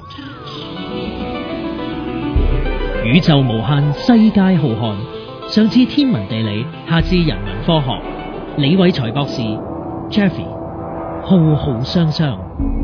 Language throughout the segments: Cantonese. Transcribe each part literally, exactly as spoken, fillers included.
宇宙無限，世界浩瀚。上至天文地理，下至人文科學。李偉才博士 Jeffrey 浩浩湯湯。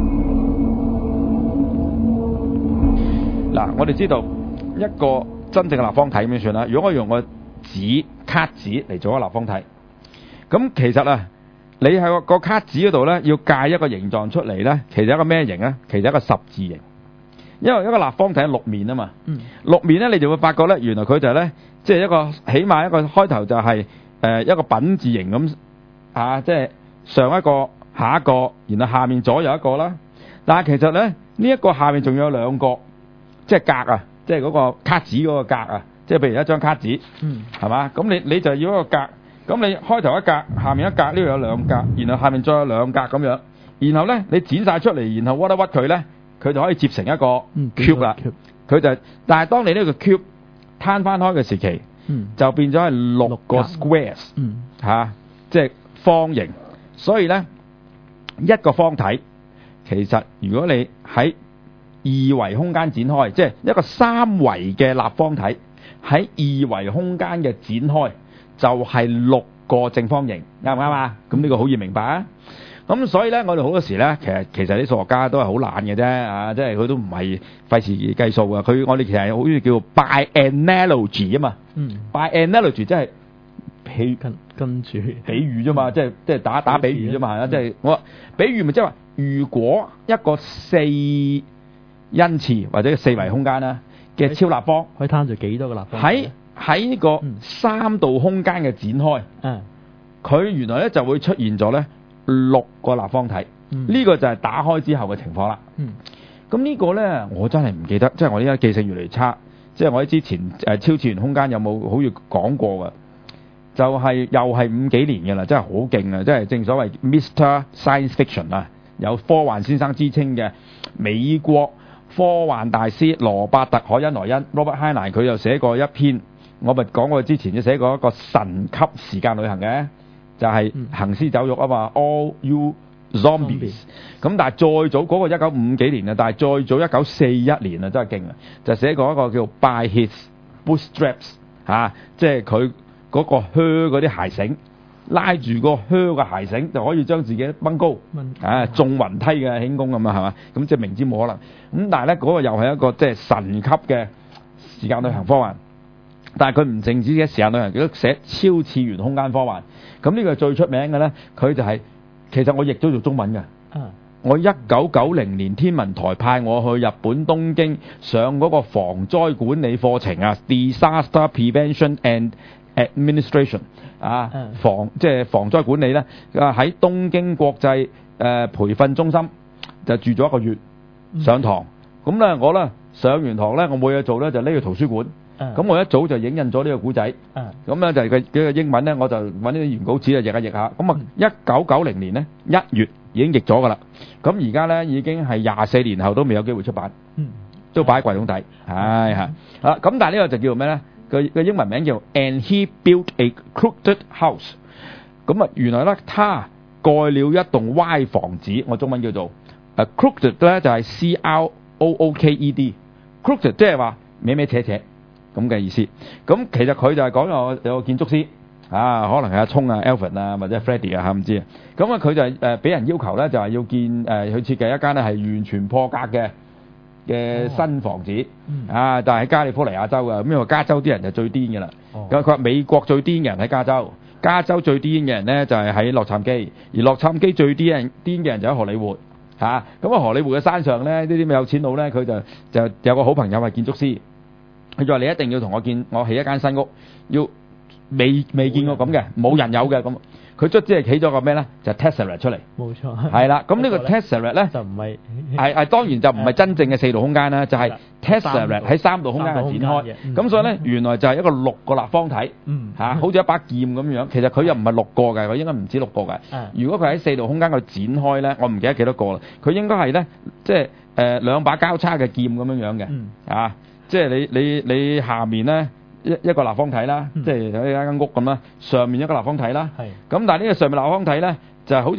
嗱，我哋知道一個真正嘅立方體咁樣算啦。如果我用個紙卡紙嚟做一個立方體，咁其實啊，你喺個個卡紙嗰度咧，要界一個形狀出嚟咧，其實一個咩形咧？其實一個十字形。因為一個立方體係六面啊嘛，嗯、六面咧你就會發覺咧，原來佢就係咧，即係一個起碼一個開頭就係誒一個品字形咁啊，即係上一個下一個，然後下面左右一個啦。但係其實咧呢一個下面仲有兩個，即係格啊，即係嗰個卡紙嗰個格啊，即係譬如一張卡紙，係嘛？咁你你就要一個格，咁你開頭一格，下面一格，呢度有兩格，然後下面再有兩格咁樣，然後咧你剪晒出嚟，然後屈一屈佢咧。佢就可以接成一個 cube 啦，佢、嗯、就但係當你呢個 cube 攤翻開嘅時期，嗯、就變咗係六個 squares，嚇、嗯啊，即係方形。所以咧一個方體其實如果你喺二維空間展開，即係一個三維嘅立方體喺二維空間嘅展開，就係六個正方形，啱唔啱啊？咁呢個好易明白啊！咁所以咧，我哋好多時咧，其實其實啲數學家都係好懶嘅啫，啊，即係佢都唔係費事計數嘅。佢我哋其實好似叫 by analogy 啊嘛，嗯 by analogy 即係比跟跟住比喻啫嘛，即係即係打打比喻啫嘛，係啦，即係我比喻咪即係話，如果一個四因次或者四維空間啦嘅超立方， 可以攤住幾多個立方？ 喺喺呢個三度空間嘅展開，嗯，佢原來咧就會出現咗咧。六個立方體，呢、嗯這個就係打開之後嘅情況啦。咁、嗯、呢個呢，我真係唔記得，即係我依家記性越嚟越差。即係我喺之前誒、呃、超自然空間有冇好似講過㗎？就係、是、又係五幾年嘅啦，真係好勁啊！即係正所謂 Mister Science Fiction 啊，有科幻先生之稱嘅美國科幻大師羅伯特海恩萊恩 Robert Heinlein， 佢又寫過一篇，我咪講過之前就寫過一個神級時間旅行嘅。就係行屍走肉啊嘛 ，All You Zombies。咁但係再早嗰、那個一九五幾年啊，但係再早一九四一年啊，真係勁啊！就寫過一個叫 By His Bootstraps 嚇、啊，即係佢嗰個靴嗰啲鞋繩，拉住個靴嘅鞋繩就可以將自己掹高，啊，縱雲梯嘅輕功咁啊，係嘛？咁即係明知冇可能。咁但係咧嗰個又係一個即係神級嘅時間旅行科幻。但係佢唔淨止嘅時間旅行，佢都寫超次元空間科幻。咁呢個最出名嘅咧，佢就係、是、其實我譯咗做中文嘅。啊、我一九九零年天文台派我去日本東京上嗰個防災管理課程啊 ，Disaster Prevention and Administration 啊，啊防即係防災管理咧。啊喺東京國際誒、呃、培訓中心就住咗一個月上堂。咁咧、嗯、我咧上完堂咧，我冇嘢做咧，就呢個圖書館。咁、uh, 我一早就影印咗呢個古仔，咁咧、uh, 就係佢幾個英文咧，我就揾啲原稿紙啊，譯下譯下。咁啊，一九九零年咧一月已經譯咗噶啦。咁而家咧已經係廿四年後都未有機會出版，嗯、都擺喺櫃桶底。係係啊，咁但係呢個就叫做咩咧？個個英文名叫 And he built a crooked house。咁啊，原來咧他蓋了一棟歪房子，我中文叫做誒 crooked 咧就係 C R O O K E D，crooked 即係話歪歪斜斜。咁嘅意思，咁其實佢就係講有有個建築師啊，可能係阿聰啊、Alvin 啊或者 Freddie 啊嚇唔知啊，咁啊佢就係誒俾人要求咧，就係要建誒去設計一間咧係完全破格嘅嘅新房子、哦、啊，但係喺加利福尼亞州啊，咁因為加州啲人就最癲嘅啦，咁佢話美國最癲嘅人喺加州，加州最癲嘅人咧就係喺洛杉磯，而洛杉磯最癲人癲嘅人就喺荷里活嚇，咁啊荷里活嘅山上咧呢啲咁有錢佬咧，佢就就有個好朋友係建築師。佢就話：你一定要同我建，我起一間新屋，要未未見過咁嘅，冇人有嘅咁。佢卒之係起咗個咩咧？就係 Tesseract 出嚟。冇錯。係啦，咁呢個 Tesseract 咧就唔係係係當然就唔係真正嘅四度空間啦，就係 Tesseract 喺三度空間嘅展開。咁所以咧，原來就係一個六個立方體，嚇，好似一把劍咁樣。其實佢又唔係六個嘅，佢應該唔止六個嘅。如果佢喺四度空間度展開咧，我唔記得幾多個啦。佢應該係咧，即係誒兩把交叉嘅劍咁樣樣嘅，啊。即係你你你下面咧一一個立方體啦，嗯、即係有一間屋咁啦，上面一個立方體啦。係。咁但係呢個上面立方體咧就係好似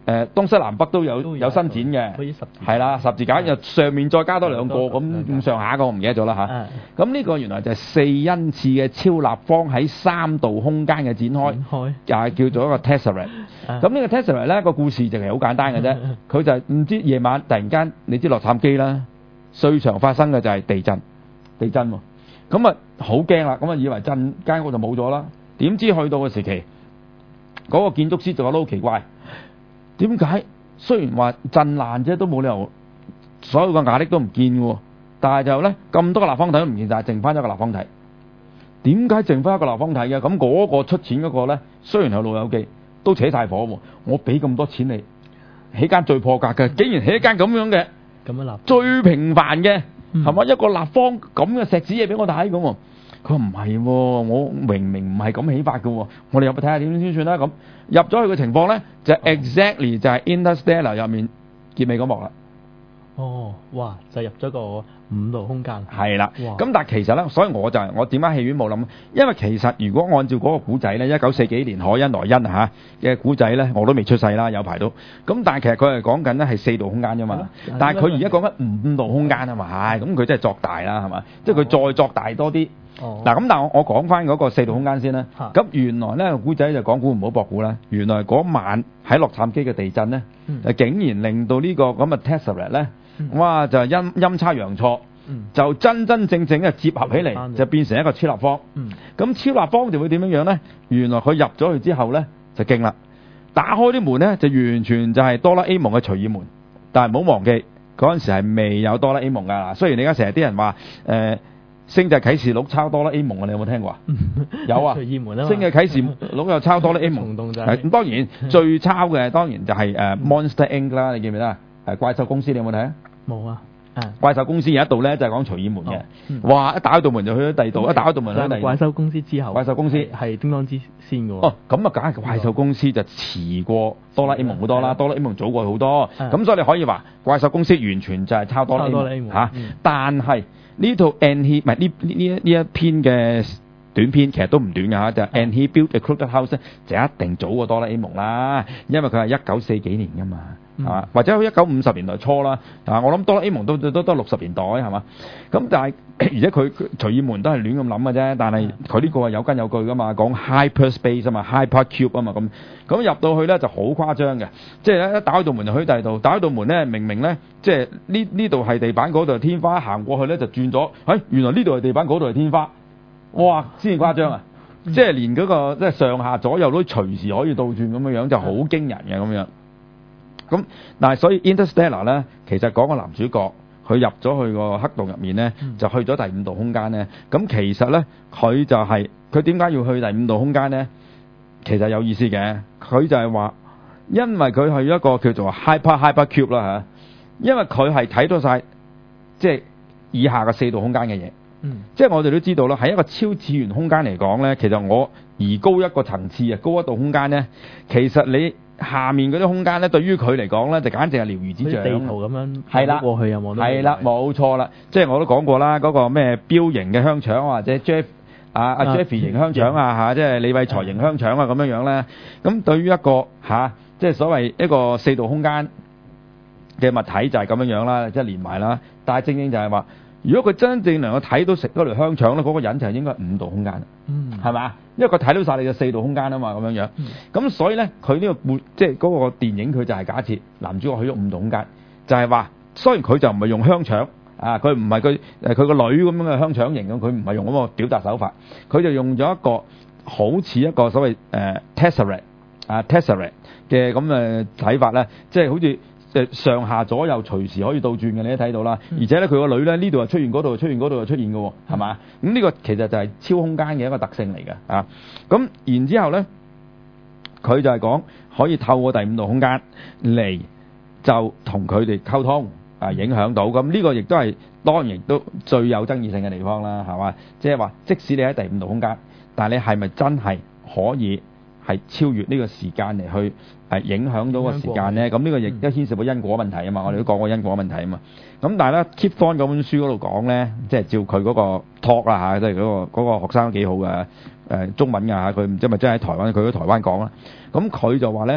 誒東西南北都有有，有伸展嘅，係啦，十字架又上面再加多兩個咁咁上下個我唔記得咗啦嚇。咁呢個原來就係四恩賜嘅超立方喺三度空間嘅展開，又係叫做一個 tesseract。咁呢個 tesseract 咧個故事就係好簡單嘅啫，佢就係唔知夜晚突然間你知洛杉磯啦，最常發生嘅就係地震，地震喎，咁啊好驚啦，咁啊以為震間屋就冇咗啦，點知去到嘅時期，嗰個建築師就覺得好奇怪。點解雖然話震爛啫，都冇理由所有嘅瓦礫都唔見嘅，但係就咧咁多個立方體都唔見晒，剩翻一個立方體。點解剩翻一個立方體嘅？咁嗰個出錢嗰個咧，雖然係老友記，都扯晒火喎。我俾咁多錢你起間最破格嘅，竟然起一間咁樣嘅， 咁樣立最平凡嘅係嘛一個立方咁嘅石子嘢俾我睇咁喎。佢話唔係喎，我明明唔係咁起法嘅喎，我哋入去睇下點先算啦。咁入咗去嘅情況咧，就 exactly 就係 Interstellar 入面結尾嗰幕啦。 哦，哇！就入咗個五度空間。 係啦。咁但係其實咧，所以我就係、是、我點解戲院冇諗？因為其實如果按照嗰個古仔咧，一九四幾年凱恩萊恩嚇嘅古仔咧，我都未出世啦，有排都。咁但係其實佢係講緊咧係四度空間啫嘛。但係佢而家講緊五度空間啊嘛，係咁佢真係作大啦，係嘛？即係佢再作大多啲。嗱、哦，咁但係我我講翻嗰個四度空間先啦。咁原來咧個古仔就講古唔好博古啦。原來嗰晚喺洛杉磯嘅地震咧，嗯、竟然令到呢個咁嘅 Tesseract 咧，哇就陰陰差陽錯，嗯、就真真正正嘅接合起嚟，嗯、就變成一個超立方。咁、嗯、超立方就會點樣樣咧？原來佢入咗去之後咧就勁啦，打開啲門咧就完全就係哆啦 A 夢嘅隨意門。但係唔好忘記嗰陣時係未有哆啦 A 夢㗎。雖然你而家成日啲人話誒。呃星際啟示錄抄哆啦 A 夢啊！你有冇聽過啊？有啊！星際啟示錄又抄哆啦 A 夢。係咁，當然最抄嘅當然就係誒 Monster Incorporated 啦，你記唔記得啊？誒怪獸公司你有冇睇啊？冇啊！怪獸公司有一度咧就係講隨意門嘅。哇！一打開道門就去咗第二度，一打開道門去第二度。怪獸公司之後。怪獸公司係叮當之先嘅喎。哦，咁啊，梗係怪獸公司就遲過哆啦 A 夢好多啦，哆啦 A 夢早過好多。咁所以你可以話怪獸公司完全就係抄哆啦 A 夢嚇，但係。呢套 And He 唔係呢呢呢呢一篇嘅短篇，其實都唔短㗎嚇，就 And He Built a Crooked House 就一定早過哆啦 A 夢啦，因為佢係一九四幾年㗎嘛，係嘛、嗯？或者一九五十年代初啦，啊，我諗哆啦 A 夢都都都都六十年代係嘛？咁但係而且佢隨意門都係亂咁諗嘅啫，但係佢呢個係有根有據㗎嘛，講 hyperspace 啊嘛 ，hypercube 啊嘛，咁咁入到去咧就好誇張嘅，即係一打開道門就去第二度，打開道門咧明明咧即係呢呢度係地板，嗰度係天花，行過去咧就轉咗，哎原來呢度係地板，嗰度係天花，哇先至誇張啊！嗯、即係連嗰、嗰個即係上下左右都隨時可以倒轉咁樣樣，就好驚人嘅咁樣。咁但係所以 Interstellar 咧，其實講個男主角佢入咗去個黑洞入面咧，就去咗第五度空間咧。咁其實咧佢就係佢點解要去第五度空間咧？其實有意思嘅，佢就係話，因為佢係一個叫做 hyper hyper cube 啦嚇，因為佢係睇到晒即係以下嘅四度空間嘅嘢。嗯，即係我哋都知道啦，喺一個超次元空間嚟講咧，其實我移高一個層次啊，高一度空間咧，其實你下面嗰啲空間咧，對於佢嚟講咧，就簡直係了如指掌。地圖咁樣係啦，過去有冇？係啦，冇錯啦，即係我都講過啦，嗰、嗰個咩彪形嘅香腸或者 Jeff 啊啊 Jeffy 型香腸啊嚇，即係李偉才型香腸啊咁樣樣咧，咁對於一個嚇、啊，即係所謂一個四度空間嘅物體就係咁樣樣啦，即係連埋啦。但係正正就係話，如果佢真正能夠睇到食嗰條香腸咧，嗰、嗰個人就係應該五度空間，嗯，係嘛？因為佢睇到晒你嘅四度空間啊嘛，咁樣樣。咁、嗯、所以咧，佢呢、呢個即係嗰個電影，佢就係假設男主角去咗五度空間，就係、係、話，雖然佢就唔係用香腸啊，佢唔係佢誒佢個女咁樣嘅香腸型咁，佢唔係用咁個表達手法，佢就用咗一個好似一個所謂誒、呃、Tesseract 啊 Tesseract 嘅咁嘅睇法咧，即係好似。誒上下左右隨時可以倒轉嘅，你都睇到啦。嗯、而且咧，佢個女咧呢度又出現，嗰度又出現，嗰度又出現嘅喎，係嘛？咁呢個其實就係超空間嘅一個特性嚟嘅啊。咁然之後咧，佢就係講可以透過第五度空間嚟就同佢哋溝通啊，影響到。咁呢個亦都係當然亦都最有爭議性嘅地方啦，係嘛？即係話，即使你喺第五度空間，但係你係咪真係可以係超越呢個時間嚟去？係影響到個時間咧，咁呢個亦都牽涉到因果問題啊嘛，嗯、我哋都講過因果問題啊嘛。咁但係咧 Kip Thorne 嗰本書嗰度講咧，即係照佢嗰個 talk 啦嚇，即係嗰個嗰個學生都幾好嘅，誒中文㗎嚇，佢唔知咪真係喺台灣，佢喺台灣講啦。咁佢就話咧，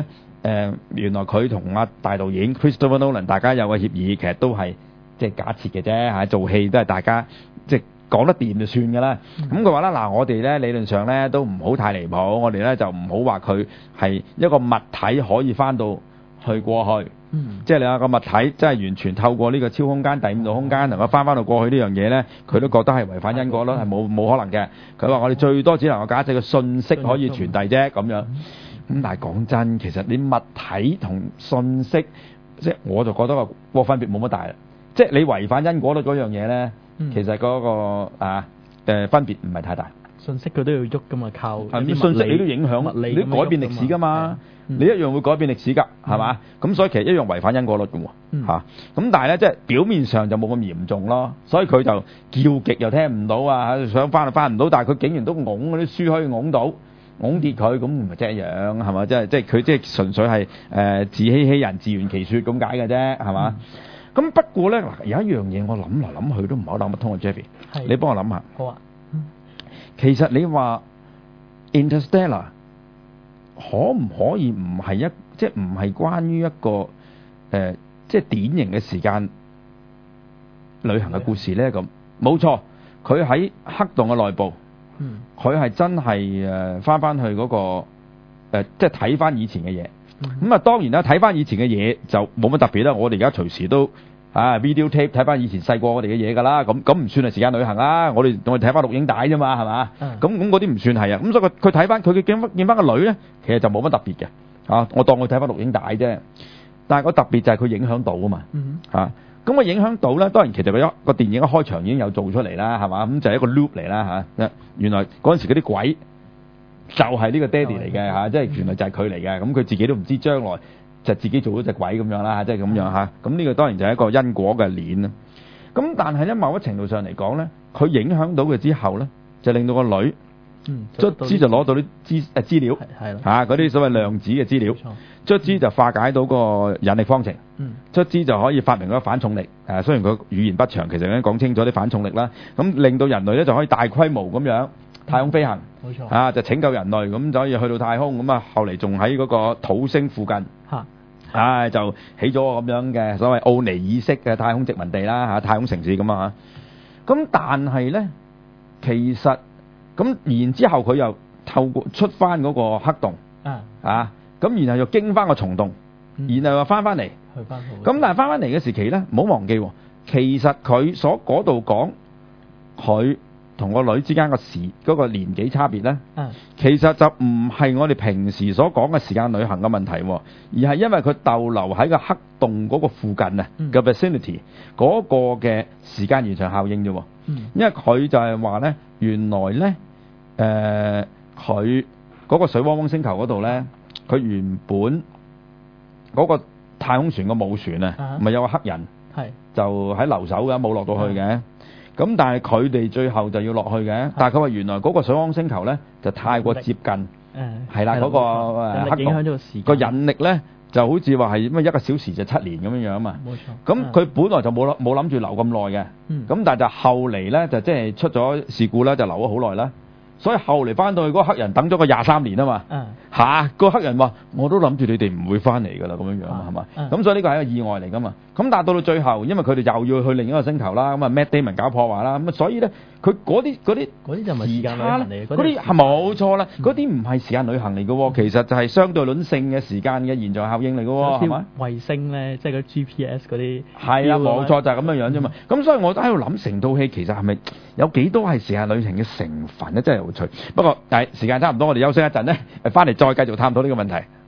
呃、原來佢同阿大導演 Christopher Nolan 大家有個協議，其實都係即係假設嘅啫嚇，做戲都係大家即係講得掂就算㗎啦。咁佢話啦，嗱我哋咧理論上咧都唔好太離譜，我哋咧就唔好話佢係一個物體可以翻到去過去。嗯、即係你話個物體真係完全透過呢個超空間、第五度空間能夠翻翻到過去呢樣嘢咧，佢都覺得係違反因果咯，係冇冇可能嘅。佢話我哋最多只能夠假設個信息可以傳遞啫咁樣。咁但係講真，其實你物體同信息，即係我就覺得個個分別冇乜大啦。即係你違反因果率嗰樣嘢咧，嗯、其實嗰、嗰個啊誒分別唔係太大。信息佢都要喐噶嘛，靠係信息你都影響，你都改變歷史噶嘛，嗯、你一樣會改變歷史噶，係嘛？咁、嗯、所以其實一樣違反因果律嘅喎，嚇、嗯。咁、啊、但係咧，即係表面上就冇咁嚴重咯，所以佢就叫極又聽唔到啊，想翻就翻唔到，但係佢竟然都拱嗰啲書可以拱到，拱跌佢，咁唔係即係一樣係嘛？即係即係佢即係純粹係誒、呃、自欺欺人、自圓其説咁解嘅啫，係嘛？咁、嗯、不過咧嗱，有一樣嘢我諗嚟諗去都唔係好諗得通啊 ，Jeffy，你幫我諗下。好啊。其實你話 Interstellar 可唔可以唔係一即係唔係關於一個誒、呃、即係典型嘅時間旅行嘅故事咧？咁冇錯，佢喺黑洞嘅內部，佢係、嗯、真係誒翻翻去嗰、那個、呃、即係睇翻以前嘅嘢。咁啊、嗯、當然啦，睇翻以前嘅嘢就冇乜特別啦。我哋而家隨時都啊 video tape 睇翻以前細個我哋嘅嘢㗎啦，咁咁唔算係時間旅行啦。我哋我哋睇翻錄影帶啫嘛，係嘛？咁咁嗰啲唔算係啊。咁所以佢佢睇翻佢嘅見翻見翻個女咧，其實就冇乜特別嘅。啊，我當佢睇翻錄影帶啫。但係個特別就係佢影響到啊嘛。嚇，咁佢影響到咧，當然其實佢一個電影一開場已經有做出嚟啦，係嘛？咁就係一個 loop 嚟啦嚇。原來嗰陣時嗰啲鬼就係呢個爹哋嚟嘅嚇，即係原來就係佢嚟嘅。咁佢自己都唔知將來。就自己做咗隻鬼咁樣啦，即係咁樣嚇。咁呢個當然就係一個因果嘅鏈啦。咁但係咧，某一程度上嚟講咧，佢影響到佢之後咧，就令到個女卒之就攞到啲資誒資料，嚇嗰啲所謂量子嘅資料，卒之就化解到個引力方程，卒之就可以發明嗰個反重力。誒，雖然佢語言不詳，其實已經講清楚啲反重力啦。咁令到人類咧就可以大規模咁樣太空飛行，冇錯啊，就拯救人類，咁就可以去到太空。咁啊，後嚟仲喺嗰個土星附近。唉、啊，就起咗個咁樣嘅所謂奧尼爾式嘅太空殖民地啦，嚇太空城市咁啊嚇。咁但係咧，其實咁然之後佢又透過出翻嗰個黑洞啊，啊咁然後又經翻個蟲洞，嗯、然後又翻翻嚟，去翻好。咁但係翻翻嚟嘅時期咧，唔好忘記，其實佢所嗰度講佢同個女之間個時嗰個年紀差別咧，嗯、其實就唔係我哋平時所講嘅時間旅行嘅問題，而係因為佢逗留喺個黑洞嗰個附近啊嘅 vicinity 嗰個嘅時間延長效應啫。嗯、因為佢就係話咧，原來咧誒佢嗰個水汪汪星球嗰度咧，佢原本嗰個太空船個母船啊，咪、嗯、有個黑人，係就喺留守嘅，冇落到去嘅。嗯咁但係佢哋最後就要落去嘅，但係佢話原來嗰個水汪星球咧就太過接近，係啦嗰個誒黑洞，影響咗個時間，個引力咧就好似話係乜一個小時就七年咁樣樣啊嘛。冇錯。咁佢本來就冇冇諗住留咁耐嘅，咁、嗯、但係就後嚟咧就即係出咗事故啦，就留咗好耐啦。所以後嚟翻到去嗰個黑人等咗個廿三年啊嘛，嚇、嗯、個黑人話我都諗住你哋唔會翻嚟㗎啦咁樣樣啊，係嘛？咁所以呢個係一個意外嚟㗎嘛。咁但係到到最後，因為佢哋又要去另一個星球啦，咁啊 Matt Damon 搞破壞啦，咁啊所以咧佢嗰啲嗰啲嗰啲就唔係時間旅行嚟，嗰啲係冇錯啦，嗰啲唔係時間旅行嚟嘅喎，其實就係相對論性嘅時間嘅延長效應嚟嘅喎，係嘛？衛星咧，即係嗰 G P S 嗰啲係啊，冇錯就係咁樣樣啫嘛。咁、嗯、所以我喺度諗成套戲其實係咪有幾多係時間旅行嘅成分咧？真係有趣。不過但係時間差唔多，我哋休息一陣咧，翻嚟再繼續探討呢個問題。